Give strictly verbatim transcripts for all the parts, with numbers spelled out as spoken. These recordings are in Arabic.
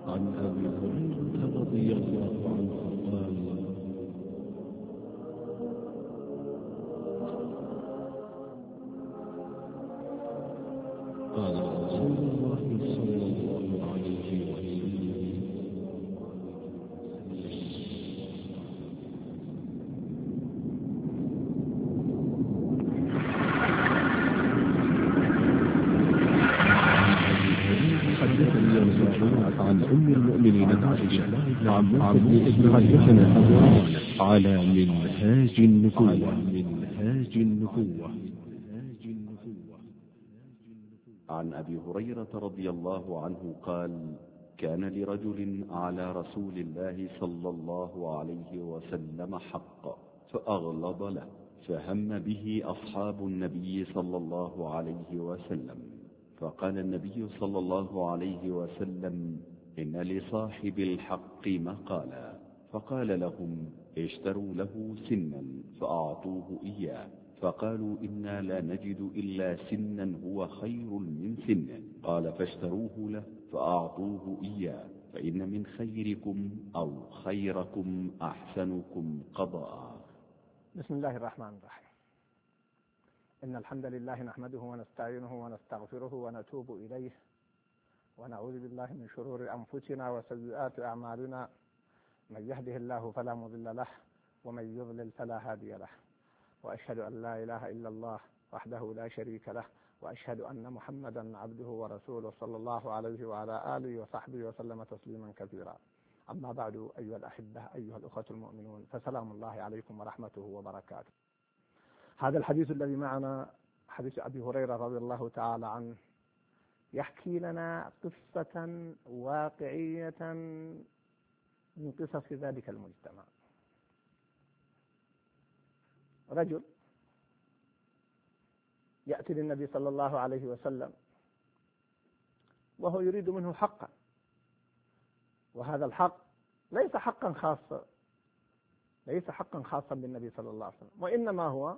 عن أبي هريرة رضي الله عنه قال قال رسول الله صلى الله عليه وسلم: حدثني رسول عن أم المؤمنين عائشة عن ابن حدثنا أبو على منهاج النبوة منهاج النبوة عن أبي هريرة رضي الله عنه قال: كان لرجل على رسول الله صلى الله عليه وسلم حق فأغلظ له، فهم به أصحاب النبي صلى الله عليه وسلم، فقال النبي صلى الله عليه وسلم: إن لصاحب الحق مقالا، فقال لهم: اشتروا له سنا فأعطوه إياه، فقالوا: إنا لا نجد إلا سنا هو خير من سنه، قال: فاشتروه له فأعطوه إياه، فإن من خيركم أو خيركم أحسنكم قضاء. بسم الله الرحمن الرحيم. إن الحمد لله نحمده ونستعينه ونستغفره ونتوب إليه، ونعوذ بالله من شرور أنفسنا وسيئات أعمالنا، من يهده الله فلا مضل له ومن يضلل فلا هادي له، وأشهد أن لا إله إلا الله وحده لا شريك له، وأشهد أن محمدا عبده ورسوله صلى الله عليه وعلى آله وصحبه وسلم تسليما كثيرا. أما بعد، أيها الأحبة، أيها الأخوة المؤمنون، فسلام الله عليكم ورحمته وبركاته. هذا الحديث الذي معنا حديث أبي هريرة رضي الله تعالى عنه، يحكي لنا قصة واقعية من قصص ذلك المجتمع. رجل يأتي للنبي صلى الله عليه وسلم وهو يريد منه حقا، وهذا الحق ليس حقا خاصا ليس حقا خاصا بالنبي صلى الله عليه وسلم، وإنما هو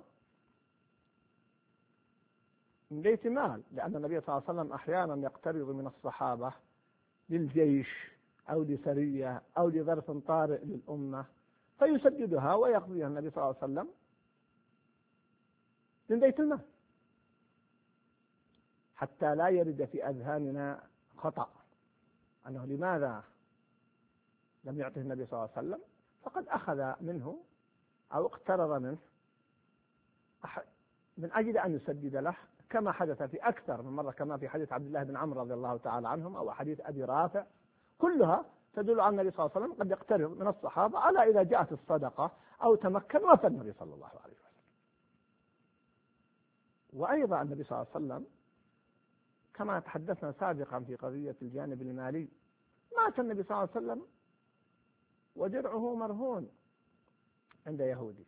من بيت مال، لأن النبي صلى الله عليه وسلم أحيانا يقترض من الصحابة للجيش أو لسرية أو لظرف طارئ للأمة فيسددها ويقضيها النبي صلى الله عليه وسلم من بيت المال، حتى لا يرد في أذهاننا خطأ أنه لماذا لم يعطه النبي صلى الله عليه وسلم، فقد أخذ منه أو اقترض منه من أجل أن يسدد له، كما حدث في أكثر من مرة، كما في حديث عبد الله بن عمرو رضي الله تعالى عنهم أو حديث أبي رافع، كلها تدل على النبي صلى الله عليه وسلم قد يقترض من الصحابة على إذا جاءت الصدقة أو تمكن وفى النبي صلى الله عليه وسلم. وأيضا النبي صلى الله عليه وسلم كما تحدثنا سابقا في قضية الجانب المالي، مات النبي صلى الله عليه وسلم ودرعه مرهون عند يهودي،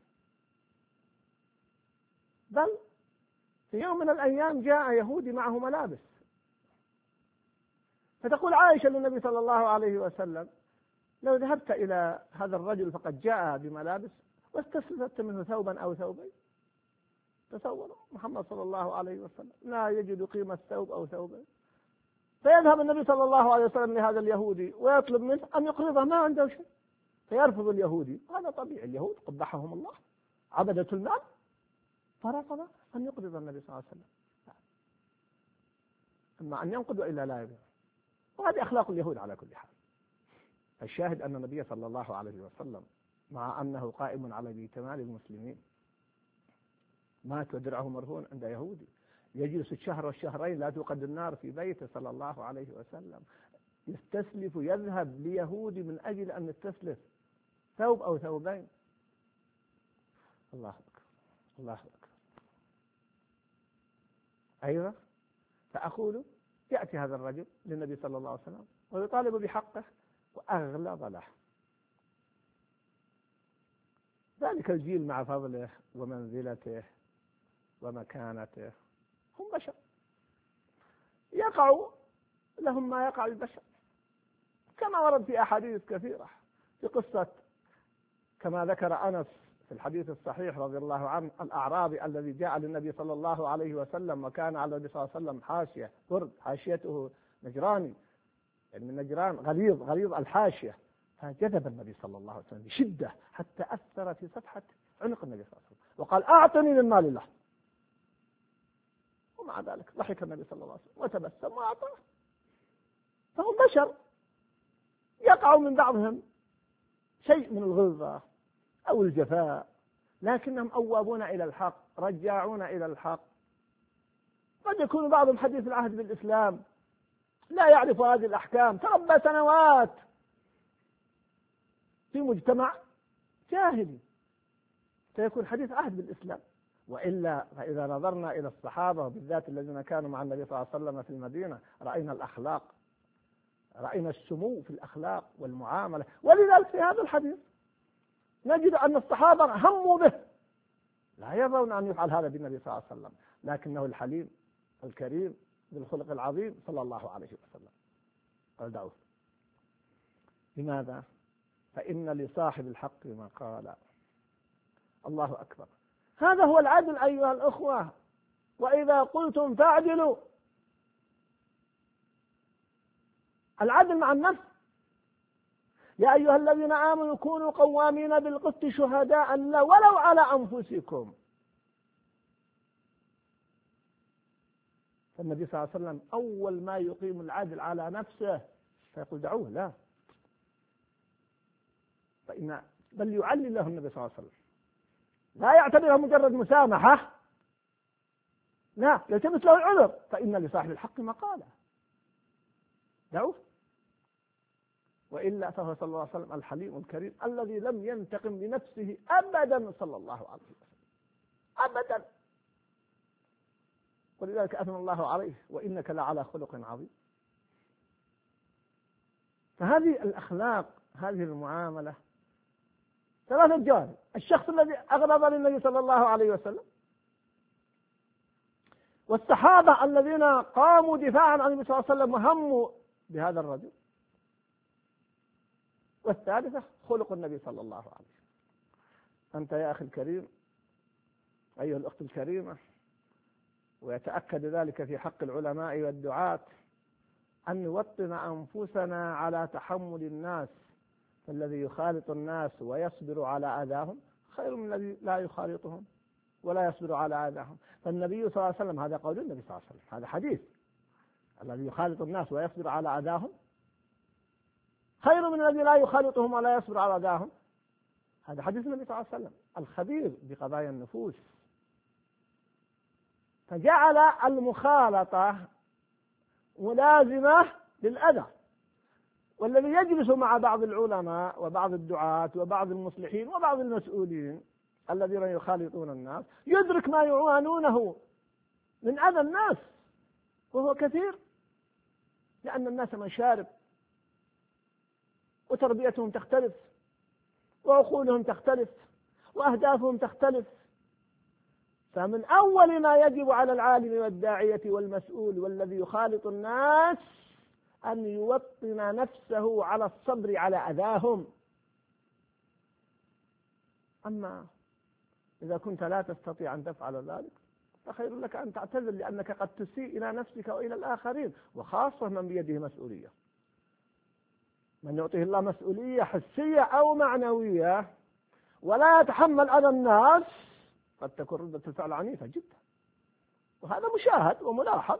بل في يوم من الأيام جاء يهودي معه ملابس، فتقول عائشة للنبي صلى الله عليه وسلم: لو ذهبت إلى هذا الرجل فقد جاء بملابس واستسلفت منه ثوبا أو ثوبين. تصوروا محمد صلى الله عليه وسلم لا يجد قيمة ثوب أو ثوبين، فيذهب النبي صلى الله عليه وسلم لهذا اليهودي ويطلب منه أن يقرضه، ما عنده شيء، فيرفض اليهودي. هذا طبيعي، اليهود قبحهم الله عبدة المال، فرفض أن يقرض النبي صلى الله عليه وسلم، أما أن ينقض إلا لا يبيع، وهذه أخلاق اليهود على كل حال. الشاهد أن النبي صلى الله عليه وسلم مع أنه قائم على بيت مال المسلمين مات ودرعه مرهون عند يهودي، يجلس الشهر والشهرين لا توقد النار في بيته صلى الله عليه وسلم، يستسلف، يذهب ليهودي من أجل أن يستسلف ثوب أو ثوبين. الله أكبر الله أكبر. أيضا فأقول يأتي هذا الرجل للنبي صلى الله عليه وسلم ويطالب بحقه وأغلظ له. ذلك الجيل مع فضله ومنزلته ومكانته هم بشر، يقع لهم ما يقع البشر، كما ورد في أحاديث كثيرة في قصة كما ذكر أنس في الحديث الصحيح رضي الله عنه، الأعرابي الذي جاء للنبي صلى الله عليه وسلم وكان على النبي صلى الله عليه وسلم حاشية برد، حاشيته نجراني، يعني من نجران غليظ غليظ الحاشية، فجذب النبي صلى الله عليه وسلم بشدة حتى أثر في صفحة عنق النبي صلى الله عليه وسلم وقال أعطني من مال الله. ومع ذلك ضحك النبي صلى الله عليه وسلم وتبسم وأعطاه. فهم بشر يقع من بعضهم شيء من الغلظة أو الجفاء، لكنهم أوابون إلى الحق، رجاعون إلى الحق. قد يكون بعضهم حديث العهد بالإسلام، لا يعرف هذه الأحكام، تربى سنوات في مجتمع جاهلي، فيكون حديث عهد بالإسلام. وإلا فإذا نظرنا إلى الصحابة وبالذات الذين كانوا مع النبي صلى الله عليه وسلم في المدينة، رأينا الأخلاق، رأينا السمو في الأخلاق والمعاملة. ولذلك في هذا الحديث نجد أن الصحابة هموا به، لا يرون أن يفعل هذا بالنبي صلى الله عليه وسلم، لكنه الحليم الكريم بالخلق العظيم صلى الله عليه وسلم قال دعوه. لماذا؟ فإن لصاحب الحق ما قال. الله أكبر. هذا هو العدل أيها الأخوة. وإذا قلتم فاعدلوا، العدل مع النفس. يا أيها الذين آمنوا كونوا قوامين بالقسط شهداء لله ولو على أنفسكم. فالنبي صلى الله عليه وسلم أول ما يقيم العدل على نفسه فيقول دعوه، لا، فإن بل يعلي له النبي صلى الله عليه وسلم، لا يعتبرها مجرد مسامحة، لا، يلتمس له العذر، فإن لصاحب الحق مقالة، دعوه. وإلا فهو صلى الله عليه وسلم الحليم الكريم الذي لم ينتقم لنفسه أبدا صلى الله عليه وسلم أبدا. ولذلك أثنى الله عليه وإنك لعلى خلق عظيم. فهذه الأخلاق، هذه المعاملة ثلاثة جوانب: الشخص الذي أغضب للنبي صلى الله عليه وسلم، والصحابة الذين قاموا دفاعا عن النبي صلى الله عليه وسلم وهموا بهذا الرجل، والثالثة خلق النبي صلى الله عليه وسلم. أنت يا أخي الكريم، أيها الأخت الكريمة، ويتأكد ذلك في حق العلماء والدعاة، أن نوطن أنفسنا على تحمل الناس. فالذي يخالط الناس ويصبر على أذاهم خير من الذي لا يخالطهم ولا يصبر على أذاهم. فالنبي صلى الله عليه وسلم، هذا قول النبي صلى الله عليه وسلم، هذا حديث، الذي يخالط الناس ويصبر على أذاهم خير من الذي لا يخالطهم ولا يصبر على أذاهم. هذا حديث النبي صلى الله عليه وسلم الخبير بقضايا النفوس. فجعل المخالطة ملازمة للأذى. والذي يجلس مع بعض العلماء وبعض الدعاة وبعض المصلحين وبعض المسؤولين الذين يخالطون الناس يدرك ما يعانونه من أذى الناس، وهو كثير، لأن الناس مشارب وتربيتهم تختلف وعقولهم تختلف وأهدافهم تختلف. فمن أول ما يجب على العالم والداعية والمسؤول والذي يخالط الناس أن يوطن نفسه على الصبر على أذاهم. أما إذا كنت لا تستطيع أن تفعل ذلك فخير لك أن تعتذر، لأنك قد تسيء إلى نفسك وإلى الآخرين، وخاصة من بيده مسؤولية. من يعطيه الله مسؤولية حسية أو معنوية ولا يتحمل أذى الناس قد تكون ردة الفعل عنيفة جدا، وهذا مشاهد وملاحظ.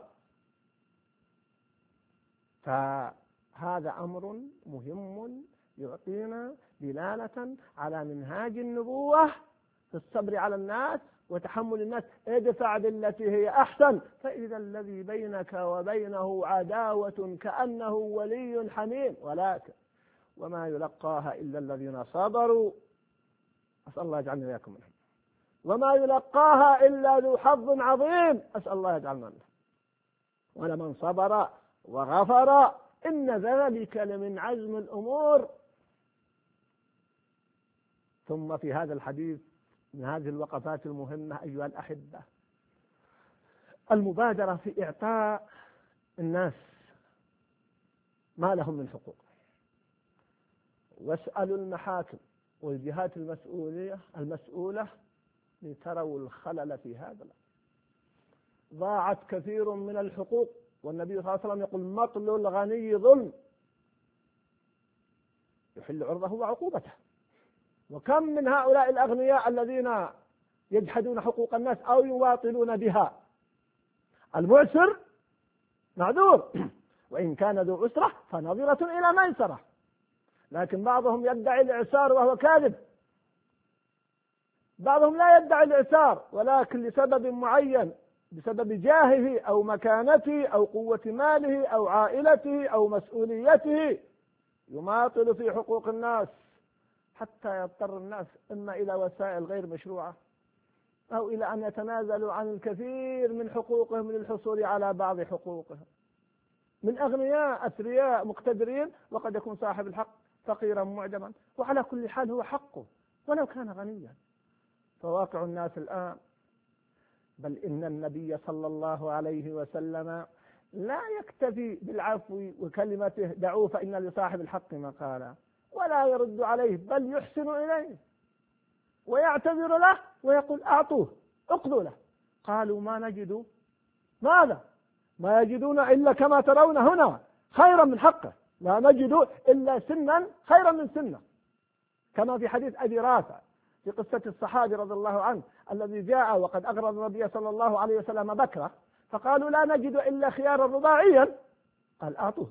فهذا أمر مهم يعطينا دلالة على منهاج النبوة في الصبر على الناس وتحمل الناس. ادفع بالتي هي أحسن فإذا الذي بينك وبينه عداوة كأنه ولي حميم، ولكن وما يلقاها إلا الذين صبروا. أسأل الله يجعلنا وإياكم منهم. وما يلقاها إلا ذو حظ عظيم. أسأل الله يجعلنا منهم. ولمن صبر وغفر إن ذلك لمن عزم الأمور. ثم في هذا الحديث من هذه الوقفات المهمة أيها الأحبة المبادرة في إعطاء الناس ما لهم من حقوق. واسألوا المحاكم والجهات المسؤولية المسؤولة لتروا الخلل في هذا. ضاعت كثير من الحقوق، والنبي صلى الله عليه وسلم يقول مطل الغني ظلم. يحل عرضه وعقوبته. وكم من هؤلاء الأغنياء الذين يجحدون حقوق الناس أو يواطلون بها. المعسر معذور، وإن كان ذو عسرة فنظرة إلى ميسرة. لكن بعضهم يدعي الإعسار وهو كاذب، بعضهم لا يدعي الإعسار ولكن لسبب معين، بسبب جاهه أو مكانته أو قوة ماله أو عائلته أو مسؤوليته، يماطل في حقوق الناس حتى يضطر الناس إما إلى وسائل غير مشروعة أو إلى أن يتنازلوا عن الكثير من حقوقهم للحصول على بعض حقوقهم، من أغنياء أثرياء مقتدرين، وقد يكون صاحب الحق فقيرا معدما، وعلى كل حال هو حقه ولو كان غنيا. فواقع الناس الآن، بل إن النبي صلى الله عليه وسلم لا يكتفي بالعفو وكلمته دعوه فإن لصاحب الحق مقالا، ولا يرد عليه بل يحسن إليه ويعتذر له ويقول أعطوه اقضوا له. قالوا ما نجد ماذا؟ ما يجدون إلا كما ترون هنا خيرا من حقه، لا نجد إلا سنا خيرا من سنه، كما في حديث أبي رافع في قصة الصحابي رضي الله عنه الذي جاء وقد أغرض النبي صلى الله عليه وسلم بكرة، فقالوا لا نجد إلا خيارا رباعيا، قال أعطوه.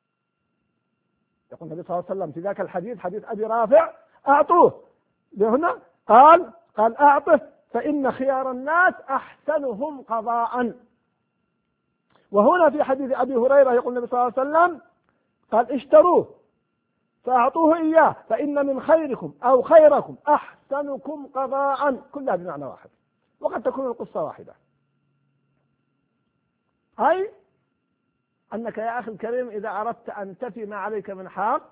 يقول النبي صلى الله عليه وسلم في ذاك الحديث حديث أبي رافع أعطوه، هنا قال قال أعطه فإن خيار الناس أحسنهم قضاء. وهنا في حديث أبي هريرة يقول النبي صلى الله عليه وسلم قال اشتروه فأعطوه إياه فإن من خيركم أو خيركم أحسنكم قضاء، كلها بمعنى واحد، وقد تكون القصة واحدة. أي أنك يا أخي الكريم إذا أردت أن تفي ما عليك من حق،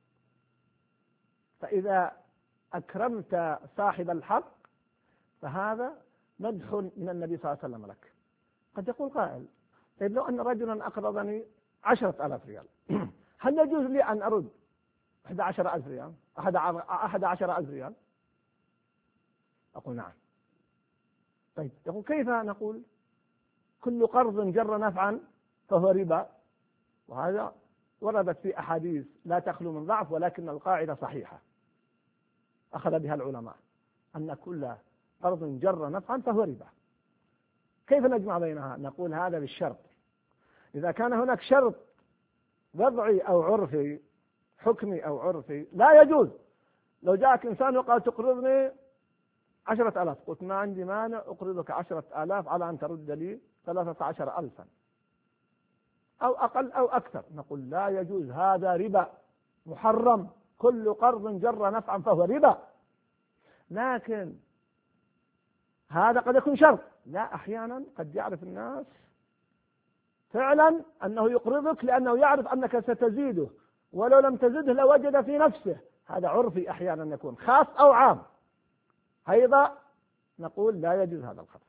فإذا أكرمت صاحب الحق فهذا مدح من النبي صلى الله عليه وسلم لك. قد يقول قائل طيب لو أن رجلا أقرضني عشرة آلاف ريال هل يجوز لي أن أرد أحد عشر ألف ريال أحد عشر ألف ريال؟ أقول نعم. طيب يقول كيف؟ نقول كل قرض جر نفعا فهو ربا، وهذا وردت في أحاديث لا تخلو من ضعف، ولكن القاعدة صحيحة أخذ بها العلماء أن كل قرض جر نفعا فهو ربا. كيف نجمع بينها؟ نقول هذا بالشرط، إذا كان هناك شرط وضعي أو عرفي حكمي أو عرفي لا يجوز. لو جاءك إنسان وقال تقرضني عشرة آلاف، قلت ما عندي مانع أقرضك عشرة آلاف على أن ترد لي ثلاثة عشر ألفا أو أقل أو أكثر، نقول لا يجوز، هذا ربا محرم، كل قرض جر نفعا فهو ربا. لكن هذا قد يكون شرط، لا أحيانا قد يعرف الناس فعلا أنه يقرضك لأنه يعرف أنك ستزيده، ولو لم تزده لوجد في نفسه، هذا عرفي أحيانا يكون خاص أو عام، أيضا نقول لا يجوز هذا القرض،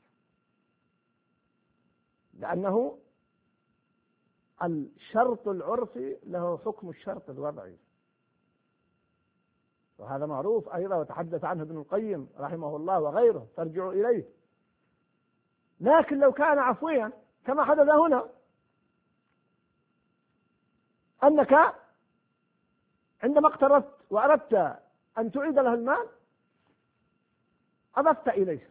لأنه الشرط العرفي له حكم الشرط الوضعي، وهذا معروف أيضا وتحدث عنه ابن القيم رحمه الله وغيره، ترجعوا إليه. لكن لو كان عفويا كما حدث هنا، أنك عندما اقترضت وأردت أن تعيد له المال أضفت إليه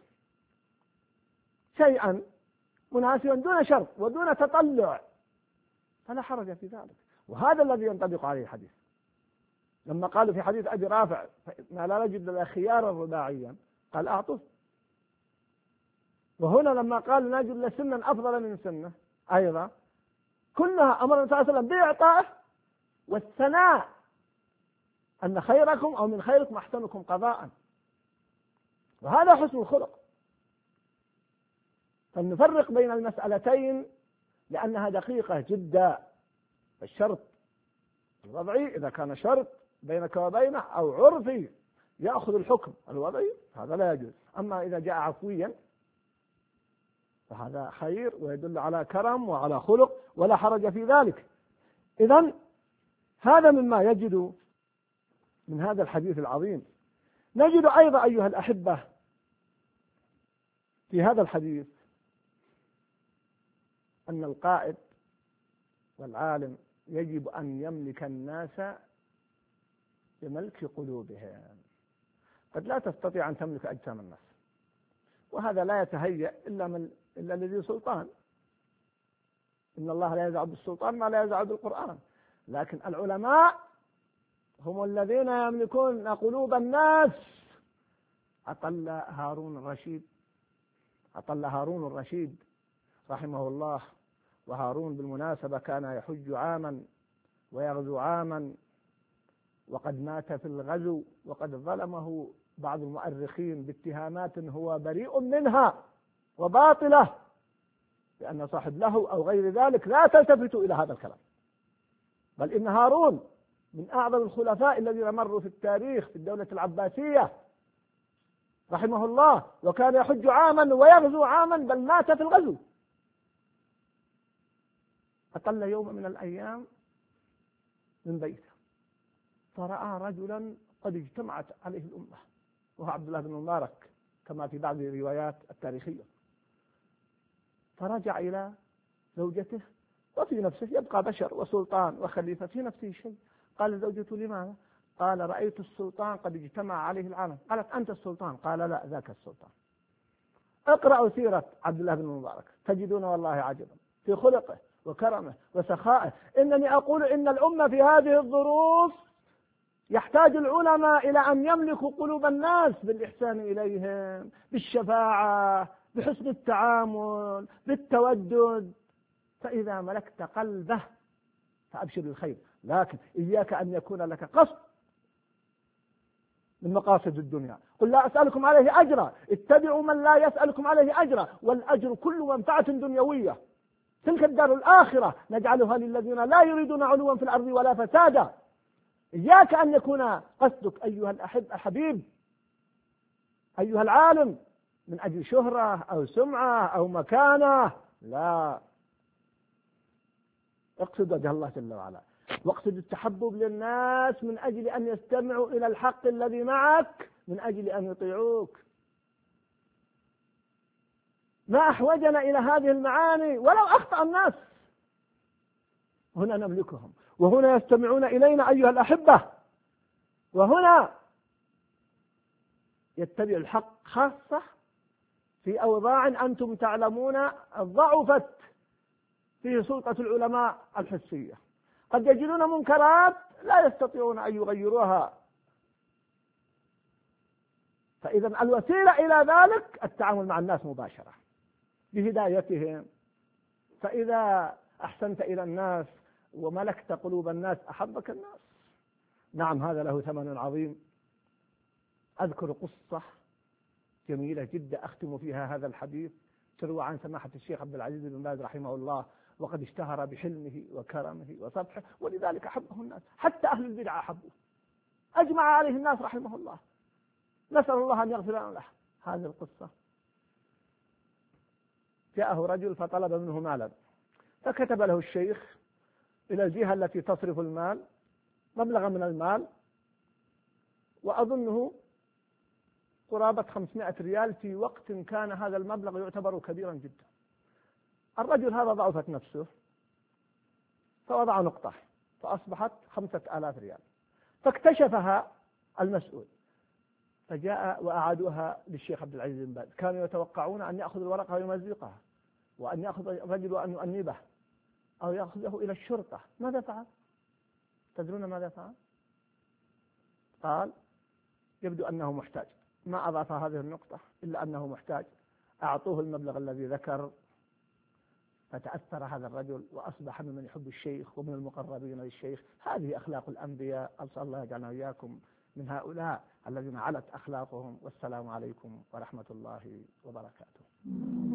شيئا مناسبا دون شرط ودون تطلع، فلا حرج في ذلك، وهذا الذي ينطبق عليه الحديث. لما قالوا في حديث أبي رافع ما لا نجد إلا خيارا رباعيا قال أعطه، وهنا لما قال نجد إلا سنا أفضل من سنه أيضا، كلها أمر النبي صلى الله عليه وسلم بإعطائه والثناء أن خيركم أو من خيركم أحسنكم قضاء، وهذا حسن الخلق. فلنفرق بين المسألتين لأنها دقيقة جدا. الشرط الوضعي إذا كان شرط بينك وبينه أو عرفي يأخذ الحكم الوضعي هذا لا يجوز، أما إذا جاء عفويا فهذا خير ويدل على كرم وعلى خلق ولا حرج في ذلك. إذن هذا مما يجد من هذا الحديث العظيم. نجد أيضا أيها الأحبة في هذا الحديث أن القائد والعالم يجب أن يملك الناس بملك قلوبهم. قد لا تستطيع أن تملك أجسام الناس، وهذا لا يتهيأ إلا من إلا الذي سلطان. إن الله لا يزع بالسلطان ما لا يزع بالقرآن. لكن العلماء هم الذين يملكون قلوب الناس. أطل هارون الرشيد أطل هارون الرشيد رحمه الله، وهارون بالمناسبة كان يحج عاما ويغزو عاما، وقد مات في الغزو، وقد ظلمه بعض المؤرخين باتهامات هو بريء منها وباطلة، لأن صاحب له أو غير ذلك لا تلتفتوا إلى هذا الكلام. بل إن هارون من أعظم الخلفاء الذين مروا في التاريخ في الدولة العباسية رحمه الله، وكان يحج عاما ويغزو عاما، بل مات في الغزو. أقل يوم من الأيام من بيته فرأى رجلا قد اجتمعت عليه الأمة، وهو عبد الله بن المبارك كما في بعض الروايات التاريخية. فرجع إلى زوجته، وفي نفسه يبقى بشر وسلطان وخليفة، في نفسه شيء. قال زوجته: لماذا؟ قال: رأيت السلطان قد اجتمع عليه العالم. قالت: أنت السلطان؟ قال: لا، ذاك السلطان. اقرأوا سيرة عبد الله بن المبارك تجدون والله عجبا في خلقه وكرمه وسخائه. إنني أقول إن الأمة في هذه الظروف يحتاج العلماء إلى أن يملكوا قلوب الناس بالإحسان إليهم، بالشفاعة، بحسن التعامل، بالتودد. فإذا ملكت قلبه فأبشر بالخير، لكن إياك أن يكون لك قصد من مقاصد الدنيا. قل لا أسألكم عليه أجرا، اتبعوا من لا يسألكم عليه أجرا، والأجر كل منفعة دنيوية. تلك الدار الآخرة نجعلها للذين لا يريدون علوا في الأرض ولا فسادا. إياك أن يكون قصدك أيها الأحب الحبيب أيها العالم من أجل شهرة أو سمعة أو مكانة، لا، اقصد وجه الله جل وعلا، واقصد التحبب للناس من أجل أن يستمعوا إلى الحق الذي معك، من أجل أن يطيعوك. ما أحوجنا إلى هذه المعاني ولو أخطأ الناس، هنا نملكهم، وهنا يستمعون إلينا أيها الأحبة، وهنا يتبع الحق، خاصة في أوضاع أنتم تعلمون ضعفت فيه سلطة العلماء الحسية. قد يجدون منكرات لا يستطيعون أن يغيروها. فإذا الوسيلة إلى ذلك التعامل مع الناس مباشرة بهدايتهم. فإذا أحسنت إلى الناس وملكت قلوب الناس أحبك الناس. نعم، هذا له ثمن عظيم. أذكر قصة جميلة جدا أختم فيها هذا الحديث، تروى عن سماحة الشيخ عبد العزيز بن باز رحمه الله، وقد اشتهر بحلمه وكرمه وصفحه، ولذلك أحبه الناس، حتى أهل البدع أحبوه، أجمع عليه الناس رحمه الله. نسأل الله أن يغفر لنا له. هذه القصة: جاءه رجل فطلب منه مالا، فكتب له الشيخ إلى الجهة التي تصرف المال مبلغا من المال، وأظنه قرابة خمسمائة ريال، في وقت كان هذا المبلغ يعتبر كبيرا جدا. الرجل هذا ضعفت نفسه فوضع نقطة فأصبحت خمسة آلاف ريال، فاكتشفها المسؤول فجاء وأعادوها للشيخ عبد العزيز بن باز. كانوا يتوقعون أن يأخذ الورقة ويمزقها، وأن يأخذ الرجل وأن يؤنبه أو يأخذه إلى الشرطة. ماذا فعل؟ تدرون ماذا فعل؟ قال: يبدو أنه محتاج. ما أضاف هذه النقطة إلا أنه محتاج. أعطوه المبلغ الذي ذكر، فتأثر هذا الرجل وأصبح ممن يحب الشيخ ومن المقربين للشيخ. هذه أخلاق الأنبياء، أسأل الله يجعلنا وإياكم من هؤلاء الذين علت أخلاقهم. والسلام عليكم ورحمة الله وبركاته.